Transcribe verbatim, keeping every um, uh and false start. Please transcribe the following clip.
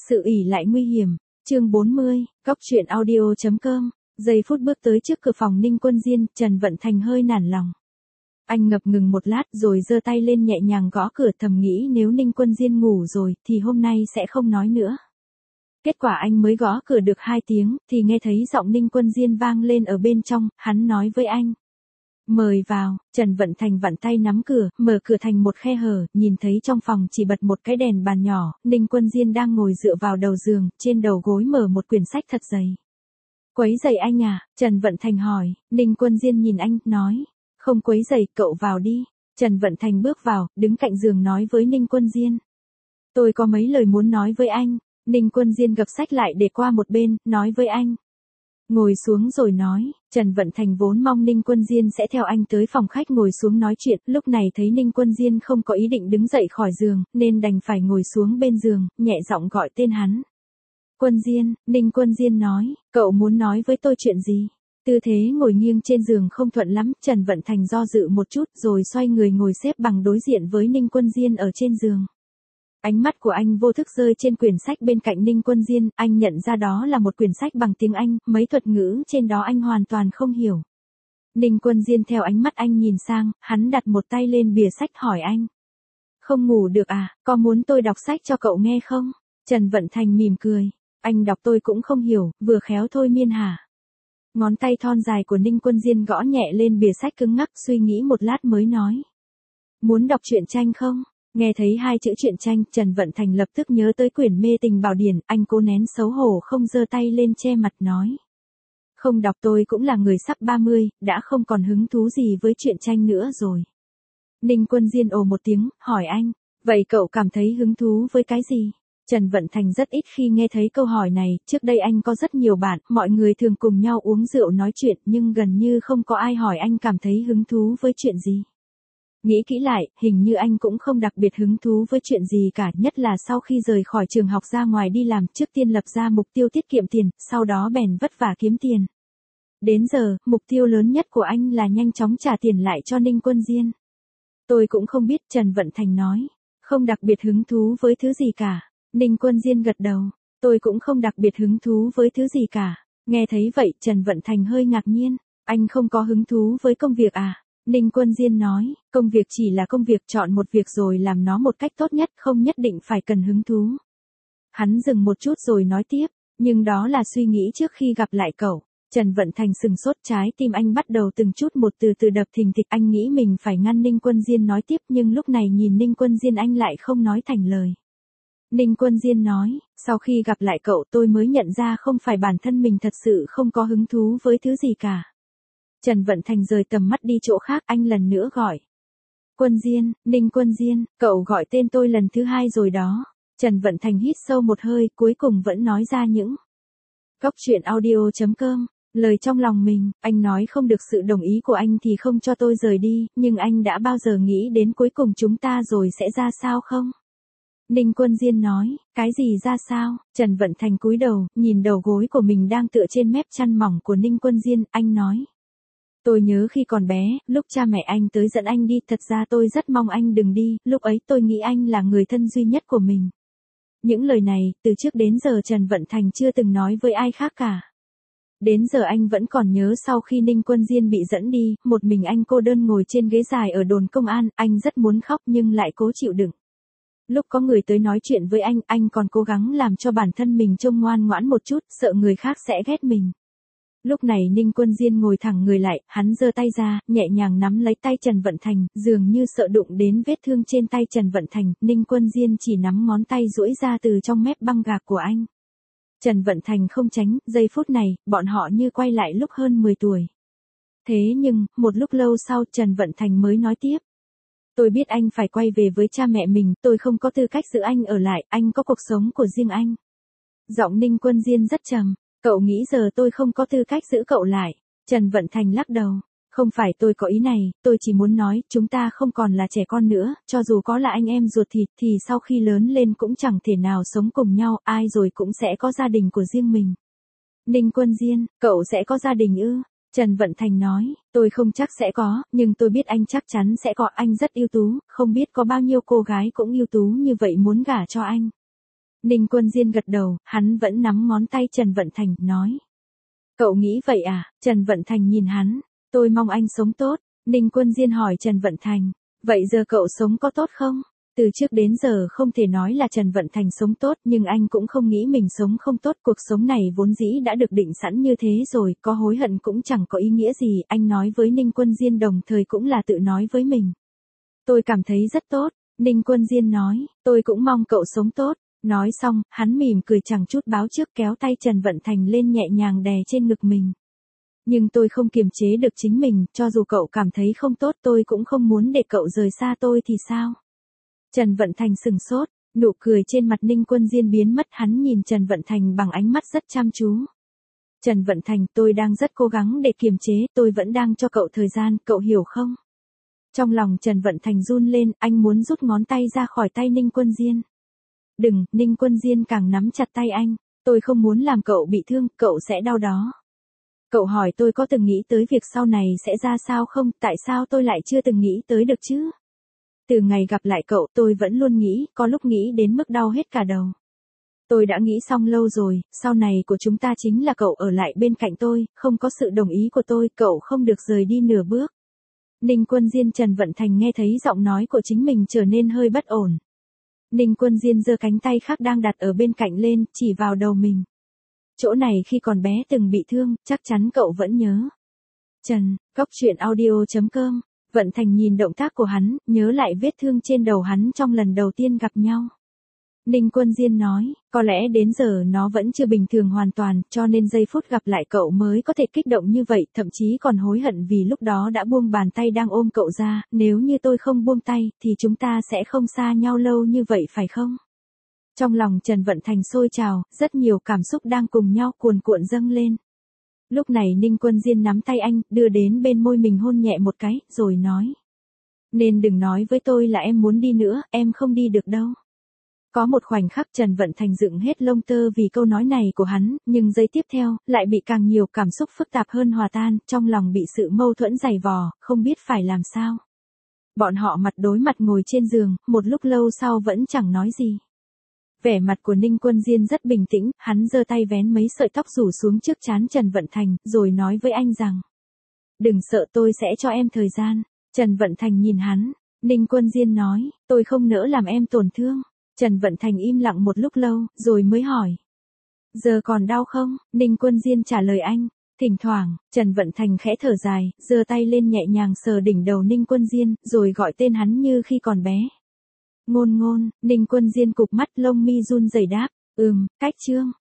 Sự ỷ lại nguy hiểm, chương bốn mươi, Cóc truyện audio chấm com. Giây phút bước tới trước cửa phòng Ninh Quân Diên, Trần Vận Thành hơi nản lòng. Anh ngập ngừng một lát rồi giơ tay lên nhẹ nhàng gõ cửa, thầm nghĩ nếu Ninh Quân Diên ngủ rồi thì hôm nay sẽ không nói nữa. Kết quả anh mới gõ cửa được hai tiếng thì nghe thấy giọng Ninh Quân Diên vang lên ở bên trong, hắn nói với anh. Mời vào. Trần Vận Thành vặn tay nắm cửa, mở cửa thành một khe hở, nhìn thấy trong phòng chỉ bật một cái đèn bàn nhỏ, Ninh Quân Diên đang ngồi dựa vào đầu giường, trên đầu gối mở một quyển sách thật dày. Quấy rầy anh à? Trần Vận Thành hỏi. Ninh Quân Diên nhìn anh, nói. Không quấy rầy, cậu vào đi. Trần Vận Thành bước vào, đứng cạnh giường nói với Ninh Quân Diên. Tôi có mấy lời muốn nói với anh. Ninh Quân Diên gập sách lại để qua một bên, nói với anh. Ngồi xuống rồi nói. Trần Vận Thành vốn mong Ninh Quân Diên sẽ theo anh tới phòng khách ngồi xuống nói chuyện, lúc này thấy Ninh Quân Diên không có ý định đứng dậy khỏi giường, nên đành phải ngồi xuống bên giường, nhẹ giọng gọi tên hắn. Quân Diên. Ninh Quân Diên nói, cậu muốn nói với tôi chuyện gì? Tư thế ngồi nghiêng trên giường không thuận lắm, Trần Vận Thành do dự một chút rồi xoay người ngồi xếp bằng đối diện với Ninh Quân Diên ở trên giường. Ánh mắt của anh vô thức rơi trên quyển sách bên cạnh Ninh Quân Diên, anh nhận ra đó là một quyển sách bằng tiếng Anh, mấy thuật ngữ trên đó anh hoàn toàn không hiểu. Ninh Quân Diên theo ánh mắt anh nhìn sang, hắn đặt một tay lên bìa sách hỏi anh. Không ngủ được à, có muốn tôi đọc sách cho cậu nghe không? Trần Vận Thành mỉm cười, anh đọc tôi cũng không hiểu, vừa khéo thôi miên hả? Ngón tay thon dài của Ninh Quân Diên gõ nhẹ lên bìa sách cứng ngắc, suy nghĩ một lát mới nói. Muốn đọc truyện tranh không? Nghe thấy hai chữ truyện tranh, Trần Vận Thành lập tức nhớ tới quyển Mê Tình Bảo Điển, anh cố nén xấu hổ không giơ tay lên che mặt nói. Không đọc, tôi cũng là người sắp ba mươi, đã không còn hứng thú gì với truyện tranh nữa rồi. Ninh Quân Diên ồ một tiếng, hỏi anh, vậy cậu cảm thấy hứng thú với cái gì? Trần Vận Thành rất ít khi nghe thấy câu hỏi này, trước đây anh có rất nhiều bạn, mọi người thường cùng nhau uống rượu nói chuyện nhưng gần như không có ai hỏi anh cảm thấy hứng thú với chuyện gì. Nghĩ kỹ lại, hình như anh cũng không đặc biệt hứng thú với chuyện gì cả, nhất là sau khi rời khỏi trường học ra ngoài đi làm, trước tiên lập ra mục tiêu tiết kiệm tiền, sau đó bèn vất vả kiếm tiền. Đến giờ, mục tiêu lớn nhất của anh là nhanh chóng trả tiền lại cho Ninh Quân Diên. Tôi cũng không biết, Trần Vận Thành nói, không đặc biệt hứng thú với thứ gì cả. Ninh Quân Diên gật đầu, tôi cũng không đặc biệt hứng thú với thứ gì cả. Nghe thấy vậy, Trần Vận Thành hơi ngạc nhiên, anh không có hứng thú với công việc à? Ninh Quân Diên nói, công việc chỉ là công việc, chọn một việc rồi làm nó một cách tốt nhất, không nhất định phải cần hứng thú. Hắn dừng một chút rồi nói tiếp, nhưng đó là suy nghĩ trước khi gặp lại cậu. Trần Vận Thành sừng sốt, trái tim anh bắt đầu từng chút một từ từ đập thình thịch, anh nghĩ mình phải ngăn Ninh Quân Diên nói tiếp nhưng lúc này nhìn Ninh Quân Diên anh lại không nói thành lời. Ninh Quân Diên nói, sau khi gặp lại cậu tôi mới nhận ra không phải bản thân mình thật sự không có hứng thú với thứ gì cả. Trần Vận Thành rời tầm mắt đi chỗ khác, anh lần nữa gọi. Quân Diên. Ninh Quân Diên, cậu gọi tên tôi lần thứ hai rồi đó. Trần Vận Thành hít sâu một hơi, cuối cùng vẫn nói ra những. Cóc truyện audio chấm com, lời trong lòng mình, anh nói không được sự đồng ý của anh thì không cho tôi rời đi, nhưng anh đã bao giờ nghĩ đến cuối cùng chúng ta rồi sẽ ra sao không? Ninh Quân Diên nói, cái gì ra sao? Trần Vận Thành cúi đầu, nhìn đầu gối của mình đang tựa trên mép chăn mỏng của Ninh Quân Diên, anh nói. Tôi nhớ khi còn bé, lúc cha mẹ anh tới dẫn anh đi, thật ra tôi rất mong anh đừng đi, lúc ấy tôi nghĩ anh là người thân duy nhất của mình. Những lời này, từ trước đến giờ Trần Vận Thành chưa từng nói với ai khác cả. Đến giờ anh vẫn còn nhớ sau khi Ninh Quân Diên bị dẫn đi, một mình anh cô đơn ngồi trên ghế dài ở đồn công an, anh rất muốn khóc nhưng lại cố chịu đựng. Lúc có người tới nói chuyện với anh, anh còn cố gắng làm cho bản thân mình trông ngoan ngoãn một chút, sợ người khác sẽ ghét mình. Lúc này Ninh Quân Diên ngồi thẳng người lại, hắn giơ tay ra, nhẹ nhàng nắm lấy tay Trần Vận Thành, dường như sợ đụng đến vết thương trên tay Trần Vận Thành, Ninh Quân Diên chỉ nắm ngón tay duỗi ra từ trong mép băng gạc của anh. Trần Vận Thành không tránh, giây phút này, bọn họ như quay lại lúc hơn mười tuổi. Thế nhưng, một lúc lâu sau Trần Vận Thành mới nói tiếp. Tôi biết anh phải quay về với cha mẹ mình, tôi không có tư cách giữ anh ở lại, anh có cuộc sống của riêng anh. Giọng Ninh Quân Diên rất trầm. Cậu nghĩ giờ tôi không có tư cách giữ cậu lại. Trần Vận Thành lắc đầu. Không phải tôi có ý này, tôi chỉ muốn nói, chúng ta không còn là trẻ con nữa, cho dù có là anh em ruột thịt thì sau khi lớn lên cũng chẳng thể nào sống cùng nhau, ai rồi cũng sẽ có gia đình của riêng mình. Ninh Quân Diên, cậu sẽ có gia đình ư? Trần Vận Thành nói, tôi không chắc sẽ có, nhưng tôi biết anh chắc chắn sẽ có, anh rất ưu tú, không biết có bao nhiêu cô gái cũng ưu tú như vậy muốn gả cho anh. Ninh Quân Diên gật đầu, hắn vẫn nắm ngón tay Trần Vận Thành, nói. Cậu nghĩ vậy à? Trần Vận Thành nhìn hắn. Tôi mong anh sống tốt. Ninh Quân Diên hỏi Trần Vận Thành. Vậy giờ cậu sống có tốt không? Từ trước đến giờ không thể nói là Trần Vận Thành sống tốt, nhưng anh cũng không nghĩ mình sống không tốt. Cuộc sống này vốn dĩ đã được định sẵn như thế rồi, có hối hận cũng chẳng có ý nghĩa gì. Anh nói với Ninh Quân Diên đồng thời cũng là tự nói với mình. Tôi cảm thấy rất tốt. Ninh Quân Diên nói, tôi cũng mong cậu sống tốt. Nói xong, hắn mỉm cười chẳng chút báo trước kéo tay Trần Vận Thành lên nhẹ nhàng đè trên ngực mình. Nhưng tôi không kiềm chế được chính mình, cho dù cậu cảm thấy không tốt tôi cũng không muốn để cậu rời xa tôi thì sao? Trần Vận Thành sừng sốt, nụ cười trên mặt Ninh Quân Diên biến mất, hắn nhìn Trần Vận Thành bằng ánh mắt rất chăm chú. Trần Vận Thành, tôi đang rất cố gắng để kiềm chế, tôi vẫn đang cho cậu thời gian, cậu hiểu không? Trong lòng Trần Vận Thành run lên, anh muốn rút ngón tay ra khỏi tay Ninh Quân Diên. Đừng, Ninh Quân Diên càng nắm chặt tay anh, tôi không muốn làm cậu bị thương, cậu sẽ đau đó. Cậu hỏi tôi có từng nghĩ tới việc sau này sẽ ra sao không, tại sao tôi lại chưa từng nghĩ tới được chứ? Từ ngày gặp lại cậu tôi vẫn luôn nghĩ, có lúc nghĩ đến mức đau hết cả đầu. Tôi đã nghĩ xong lâu rồi, sau này của chúng ta chính là cậu ở lại bên cạnh tôi, không có sự đồng ý của tôi, cậu không được rời đi nửa bước. Ninh Quân Diên Trần Vận Thành nghe thấy giọng nói của chính mình trở nên hơi bất ổn. Ninh Quân Diên giơ cánh tay khác đang đặt ở bên cạnh lên, chỉ vào đầu mình. Chỗ này khi còn bé từng bị thương, chắc chắn cậu vẫn nhớ. Trần, Cóc Truyện Audio chấm com. Vận Thành nhìn động tác của hắn, nhớ lại vết thương trên đầu hắn trong lần đầu tiên gặp nhau. Ninh Quân Diên nói, có lẽ đến giờ nó vẫn chưa bình thường hoàn toàn, cho nên giây phút gặp lại cậu mới có thể kích động như vậy, thậm chí còn hối hận vì lúc đó đã buông bàn tay đang ôm cậu ra, nếu như tôi không buông tay, thì chúng ta sẽ không xa nhau lâu như vậy phải không? Trong lòng Trần Vận Thành sôi trào, rất nhiều cảm xúc đang cùng nhau cuồn cuộn dâng lên. Lúc này Ninh Quân Diên nắm tay anh, đưa đến bên môi mình hôn nhẹ một cái, rồi nói. Nên đừng nói với tôi là em muốn đi nữa, em không đi được đâu. Có một khoảnh khắc Trần Vận Thành dựng hết lông tơ vì câu nói này của hắn, nhưng giây tiếp theo, lại bị càng nhiều cảm xúc phức tạp hơn hòa tan, trong lòng bị sự mâu thuẫn dày vò, không biết phải làm sao. Bọn họ mặt đối mặt ngồi trên giường, một lúc lâu sau vẫn chẳng nói gì. Vẻ mặt của Ninh Quân Diên rất bình tĩnh, hắn giơ tay vén mấy sợi tóc rủ xuống trước trán Trần Vận Thành, rồi nói với anh rằng. Đừng sợ, tôi sẽ cho em thời gian. Trần Vận Thành nhìn hắn, Ninh Quân Diên nói, tôi không nỡ làm em tổn thương. Trần Vận Thành im lặng một lúc lâu, rồi mới hỏi. Giờ còn đau không? Ninh Quân Diên trả lời anh. Thỉnh thoảng, Trần Vận Thành khẽ thở dài, giơ tay lên nhẹ nhàng sờ đỉnh đầu Ninh Quân Diên, rồi gọi tên hắn như khi còn bé. Ngôn Ngôn. Ninh Quân Diên cụp mắt, lông mi run rẩy đáp. Ừm, cách chương.